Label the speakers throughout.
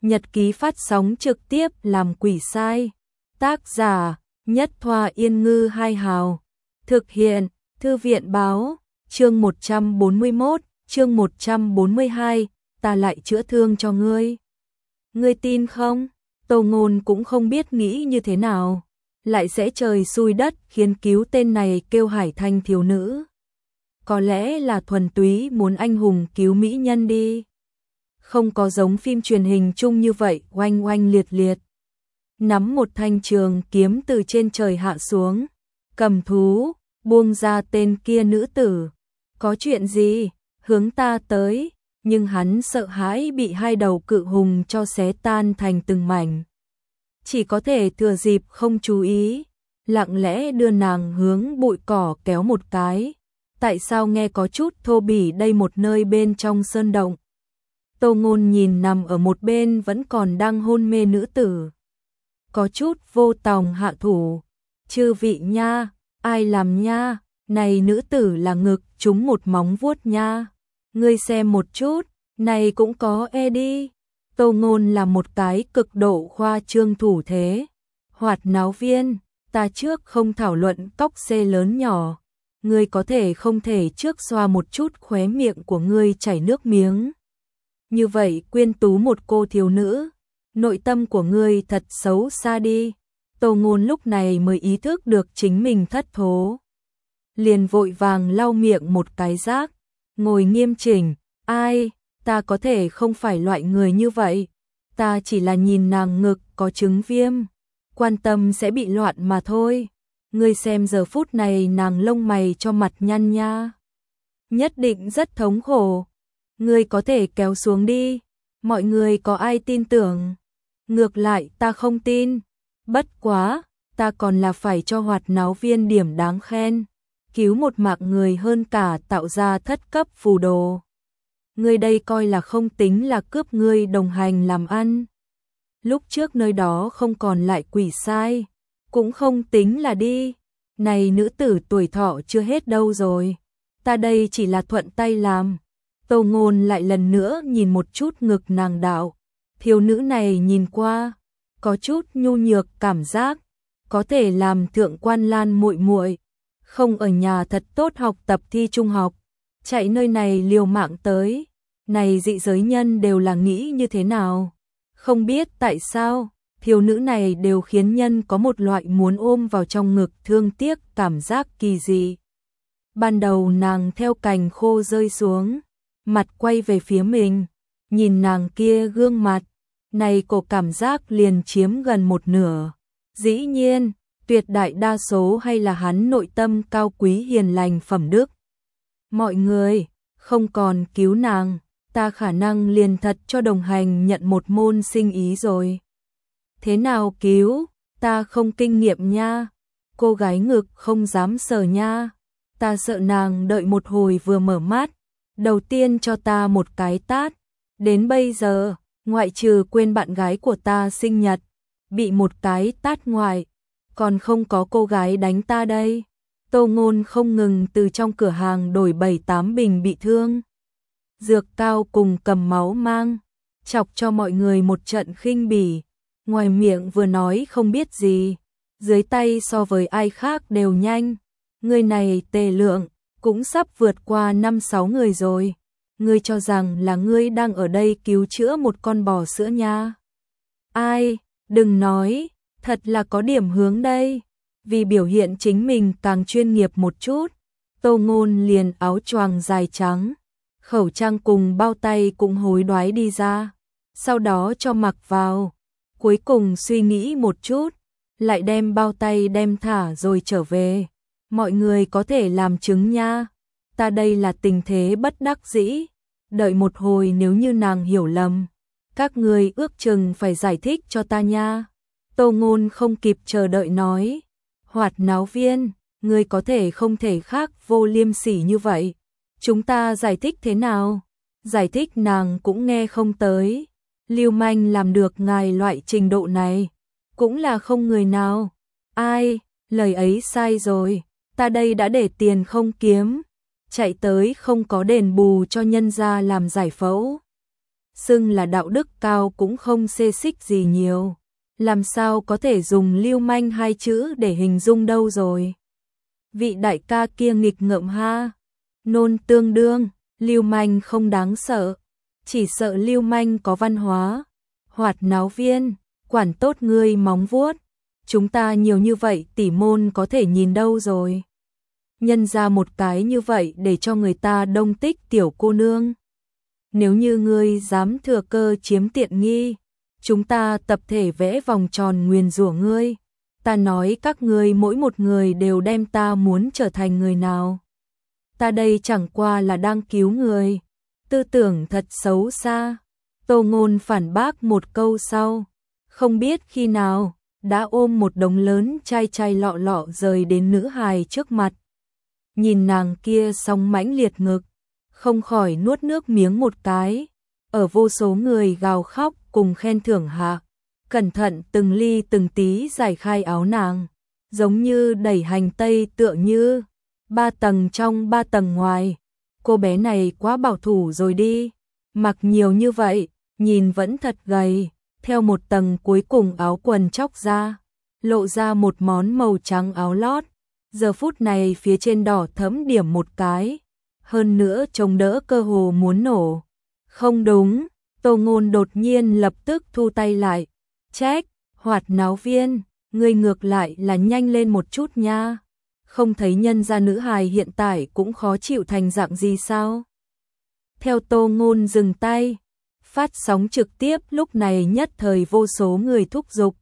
Speaker 1: Nhật ký phát sóng trực tiếp làm quỷ sai. Tác giả Nhất Thoa Yên Ngư Hai Hào. Thực hiện Thư viện Báo. Chương 141, chương 142, ta lại chữa thương cho ngươi. Ngươi tin không? Tô Ngôn cũng không biết nghĩ như thế nào. Lại sẽ trời xui đất khiến cứu tên này kêu Hải Thanh thiếu nữ. Có lẽ là thuần túy muốn anh hùng cứu mỹ nhân đi. Không có giống phim truyền hình chung như vậy oanh oanh liệt liệt. Nắm một thanh trường kiếm từ trên trời hạ xuống. Cầm thú, buông ra tên kia nữ tử. Có chuyện gì? Hướng ta tới. Nhưng hắn sợ hãi bị hai đầu cự hùng cho xé tan thành từng mảnh. Chỉ có thể thừa dịp không chú ý, lặng lẽ đưa nàng hướng bụi cỏ kéo một cái. Tại sao nghe có chút thô bỉ đây một nơi bên trong sơn động? Tô Ngôn nhìn nằm ở một bên vẫn còn đang hôn mê nữ tử. Có chút vô tòng hạ thủ. Chư vị nha, ai làm nha? Này nữ tử là ngực trúng một móng vuốt nha. Ngươi xem một chút, này cũng có đi. Tô Ngôn là một cái cực độ khoa trương thủ thế. Hoạt náo viên, ta trước không thảo luận cóc xê lớn nhỏ. Ngươi có thể không thể trước xoa một chút khóe miệng của ngươi chảy nước miếng. Như vậy quyến tú một cô thiếu nữ, nội tâm của ngươi thật xấu xa đi. Tô Ngôn lúc này mới ý thức được chính mình thất thố. Liền vội vàng lau miệng một cái rác, ngồi nghiêm chỉnh. Ai, ta có thể không phải loại người như vậy. Ta chỉ là nhìn nàng ngực có chứng viêm, quan tâm sẽ bị loạn mà thôi. Ngươi xem giờ phút này nàng lông mày cho mặt nhăn nha. Nhất định rất thống khổ. Ngươi có thể kéo xuống đi. Mọi người có ai tin tưởng? Ngược lại ta không tin. Bất quá, ta còn là phải cho hoạt náo viên điểm đáng khen. Cứu một mạng người hơn cả tạo ra thất cấp phù đồ. Ngươi đây coi là không tính là cướp ngươi đồng hành làm ăn. Lúc trước nơi đó không còn lại quỷ sai, cũng không tính là đi. Này nữ tử tuổi thọ chưa hết đâu rồi. Ta đây chỉ là thuận tay làm. Tô Ngôn lại lần nữa nhìn một chút ngực nàng đạo. Thiếu nữ này nhìn qua, có chút nhu nhược cảm giác, có thể làm thượng quan Lan muội muội, không ở nhà thật tốt học tập thi trung học, chạy nơi này liều mạng tới. Này dị giới nhân đều là nghĩ như thế nào? Không biết tại sao, thiếu nữ này đều khiến nhân có một loại muốn ôm vào trong ngực thương tiếc cảm giác kỳ dị. Ban đầu nàng theo cành khô rơi xuống, mặt quay về phía mình, nhìn nàng kia gương mặt, này cổ cảm giác liền chiếm gần một nửa. Dĩ nhiên, tuyệt đại đa số hay là hắn nội tâm cao quý hiền lành phẩm đức. Mọi người, không còn cứu nàng, ta khả năng liền thật cho đồng hành nhận một môn sinh ý rồi. Thế nào cứu, ta không kinh nghiệm nha. Cô gái ngực không dám sờ nha. Ta sợ nàng đợi một hồi vừa mở mắt, đầu tiên cho ta một cái tát. Đến bây giờ, ngoại trừ quên bạn gái của ta sinh nhật, bị một cái tát ngoại, còn không có cô gái đánh ta đây. Tô Ngôn không ngừng từ trong cửa hàng đổi 7-8 bình bị thương dược cao cùng cầm máu mang, chọc cho mọi người một trận khinh bỉ. Ngoài miệng vừa nói không biết gì, dưới tay so với ai khác đều nhanh. Người này tề lượng, cũng sắp vượt qua 5-6 người rồi. Ngươi cho rằng là ngươi đang ở đây cứu chữa một con bò sữa nha. Ai, đừng nói, thật là có điểm hướng đây. Vì biểu hiện chính mình càng chuyên nghiệp một chút, Tô Ngôn liền áo choàng dài trắng, khẩu trang cùng bao tay cũng hối đoái đi ra, sau đó cho mặc vào. Cuối cùng suy nghĩ một chút, lại đem bao tay đem thả rồi trở về. Mọi người có thể làm chứng nha. Ta đây là tình thế bất đắc dĩ. Đợi một hồi nếu như nàng hiểu lầm, các người ước chừng phải giải thích cho ta nha. Tô Ngôn không kịp chờ đợi nói. Hoạt náo viên, người có thể không thể khác vô liêm sỉ như vậy. Chúng ta giải thích thế nào? Giải thích nàng cũng nghe không tới. Lưu manh làm được ngài loại trình độ này, cũng là không người nào. Ai, lời ấy sai rồi, ta đây đã để tiền không kiếm, chạy tới không có đền bù cho nhân gia làm giải phẫu. xưng là đạo đức cao cũng không xê xích gì nhiều. Làm sao có thể dùng lưu manh hai chữ để hình dung đâu rồi. Vị đại ca kia nghịch ngợm ha. Nôn tương đương, lưu manh không đáng sợ. Chỉ sợ lưu manh có văn hóa. Hoạt náo viên, quản tốt ngươi móng vuốt. Chúng ta nhiều như vậy tỷ môn có thể nhìn đâu rồi. Nhân ra một cái như vậy để cho người ta đông tích tiểu cô nương. Nếu như ngươi dám thừa cơ chiếm tiện nghi, chúng ta tập thể vẽ vòng tròn nguyền rủa ngươi. Ta nói các ngươi mỗi một người đều đem ta muốn trở thành người nào. Ta đây chẳng qua là đang cứu người. Tư tưởng thật xấu xa. Tô Ngôn phản bác một câu sau. Không biết khi nào, đã ôm một đống lớn chai chai lọ lọ rời đến nữ hài trước mặt. Nhìn nàng kia song mãnh liệt ngực, không khỏi nuốt nước miếng một cái. Ở vô số người gào khóc cùng khen thưởng hạ, cẩn thận từng ly từng tí giải khai áo nàng, giống như đẩy hành tây tựa như 3 tầng trong 3 tầng ngoài. Cô bé này quá bảo thủ rồi đi, mặc nhiều như vậy, nhìn vẫn thật gầy. Theo một tầng cuối cùng áo quần chóc ra, lộ ra một món màu trắng áo lót. Giờ phút này phía trên đỏ thẫm điểm một cái, hơn nữa trông đỡ cơ hồ muốn nổ. Không đúng, Tô Ngôn đột nhiên lập tức thu tay lại. Trách, Hoạt náo viên, ngươi ngược lại là nhanh lên một chút nha. Không thấy nhân gia nữ hài hiện tại cũng khó chịu thành dạng gì sao? Theo Tô Ngôn dừng tay, phát sóng trực tiếp lúc này nhất thời vô số người thúc giục.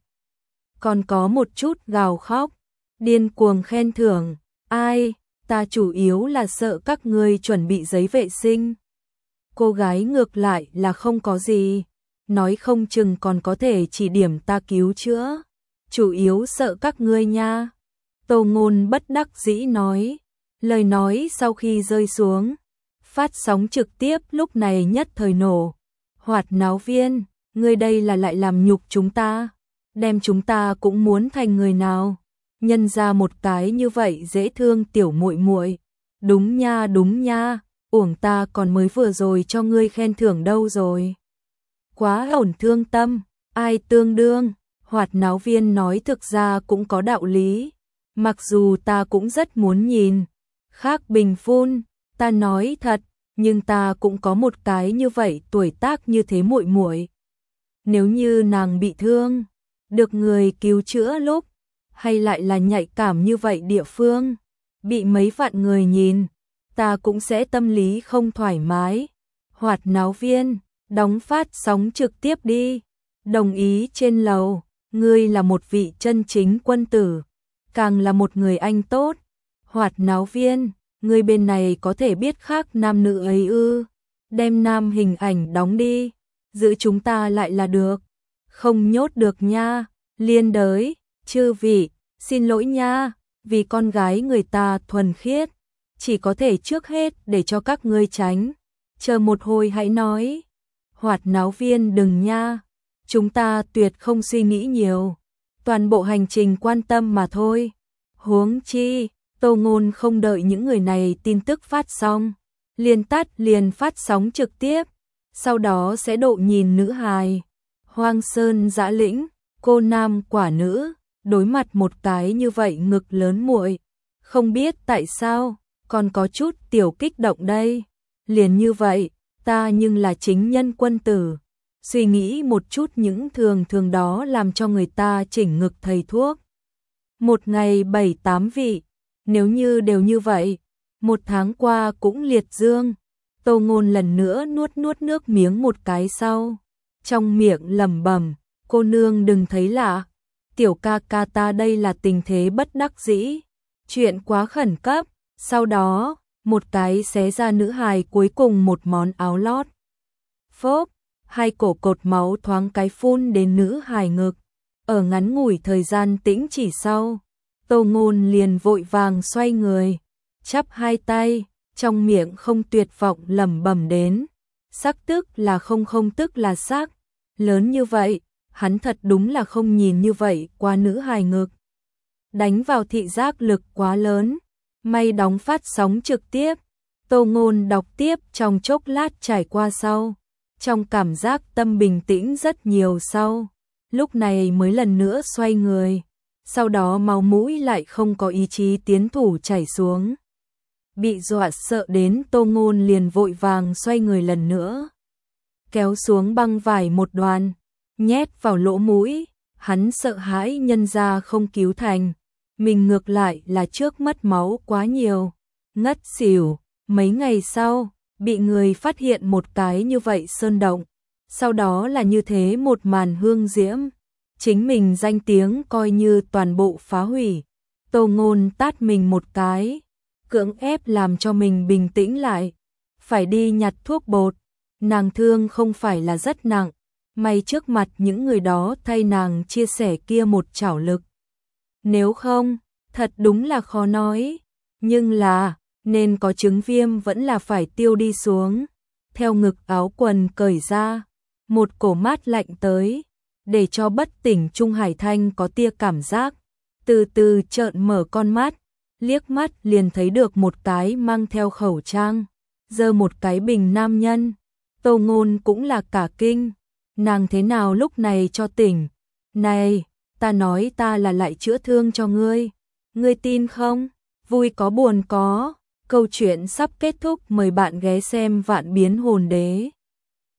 Speaker 1: Còn có một chút gào khóc, điên cuồng khen thưởng. Ai, ta chủ yếu là sợ các ngươi chuẩn bị giấy vệ sinh. Cô gái ngược lại là không có gì, nói không chừng còn có thể chỉ điểm ta cứu chữa. Chủ yếu sợ các ngươi nha. Tô Ngôn bất đắc dĩ nói. Lời nói sau khi rơi xuống, phát sóng trực tiếp lúc này nhất thời nổ. Hoạt náo viên, ngươi đây là lại làm nhục chúng ta, đem chúng ta cũng muốn thành người nào. Nhân ra một cái như vậy dễ thương tiểu muội muội. Đúng nha, uổng ta còn mới vừa rồi cho ngươi khen thưởng đâu rồi. Quá ổn thương tâm, ai tương đương. Hoạt náo viên nói thực ra cũng có đạo lý. Mặc dù ta cũng rất muốn nhìn. Khác bình phun, ta nói thật, nhưng ta cũng có một cái như vậy tuổi tác như thế muội muội. Nếu như nàng bị thương, được người cứu chữa lúc, hay lại là nhạy cảm như vậy địa phương, bị mấy vạn người nhìn, ta cũng sẽ tâm lý không thoải mái. Hoạt náo viên, đóng phát sóng trực tiếp đi. Đồng ý trên lầu, ngươi là một vị chân chính quân tử, càng là một người anh tốt. Hoạt náo viên, ngươi bên này có thể biết khác nam nữ ấy ư? Đem nam hình ảnh đóng đi, giữ chúng ta lại là được. Không nhốt được nha. Liên đới, chư vị, xin lỗi nha, vì con gái người ta thuần khiết, chỉ có thể trước hết để cho các ngươi tránh. Chờ một hồi hãy nói. Hoạt náo viên đừng nha, chúng ta tuyệt không suy nghĩ nhiều, toàn bộ hành trình quan tâm mà thôi. Huống chi, Tô Ngôn không đợi những người này tin tức phát xong, liền tắt liền phát sóng trực tiếp, sau đó sẽ độ nhìn nữ hài. Hoang sơn dã lĩnh, cô nam quả nữ, đối mặt một cái như vậy ngực lớn muội, không biết tại sao, còn có chút tiểu kích động đây. Liền như vậy, ta nhưng là chính nhân quân tử, suy nghĩ một chút những thường đó làm cho người ta chỉnh ngực thầy thuốc. Một ngày 7-8 vị, nếu như đều như vậy, một tháng qua cũng liệt dương. Tô Ngôn lần nữa nuốt nước miếng một cái sau, trong miệng lẩm bẩm, cô nương đừng thấy lạ, tiểu ca ca ta đây là tình thế bất đắc dĩ, chuyện quá khẩn cấp. Sau đó, một cái xé ra nữ hài cuối cùng một món áo lót. Phốp, hai cổ cột máu thoáng cái phun đến nữ hài ngực. Ở ngắn ngủi thời gian tĩnh chỉ sau, Tô Ngôn liền vội vàng xoay người, chắp hai tay, trong miệng không tuyệt vọng lẩm bẩm đến. Sắc tức là không tức là sắc, lớn như vậy, hắn thật đúng là không nhìn như vậy qua nữ hài ngực. Đánh vào thị giác lực quá lớn, may đóng phát sóng trực tiếp. Tô Ngôn đọc tiếp trong chốc lát trải qua sau, trong cảm giác tâm bình tĩnh rất nhiều sau, lúc này mới lần nữa xoay người, sau đó máu mũi lại không có ý chí tiến thủ chảy xuống. Bị dọa sợ đến Tô Ngôn liền vội vàng xoay người lần nữa, kéo xuống băng vải một đoàn, nhét vào lỗ mũi, hắn sợ hãi nhân ra không cứu thành, mình ngược lại là trước mất máu quá nhiều, ngất xỉu. Mấy ngày sau, bị người phát hiện một cái như vậy sơn động, sau đó là như thế một màn hương diễm, chính mình danh tiếng coi như toàn bộ phá hủy. Tô Ngôn tát mình một cái, cưỡng ép làm cho mình bình tĩnh lại, phải đi nhặt thuốc bột, nàng thương không phải là rất nặng, may trước mặt những người đó thay nàng chia sẻ kia một chảo lực. Nếu không, thật đúng là khó nói, nhưng là nên có chứng viêm vẫn là phải tiêu đi xuống. Theo ngực áo quần cởi ra, một cổ mát lạnh tới, để cho bất tỉnh Trung Hải Thanh có tia cảm giác, từ từ trợn mở con mắt, liếc mắt liền thấy được một cái mang theo khẩu trang, giơ một cái bình nam nhân. Tô Ngôn cũng là cả kinh, nàng thế nào lúc này cho tỉnh, này, ta nói ta là lại chữa thương cho ngươi tin không? Vui có buồn có. Câu chuyện sắp kết thúc, mời bạn ghé xem Vạn Biến Hồn Đế.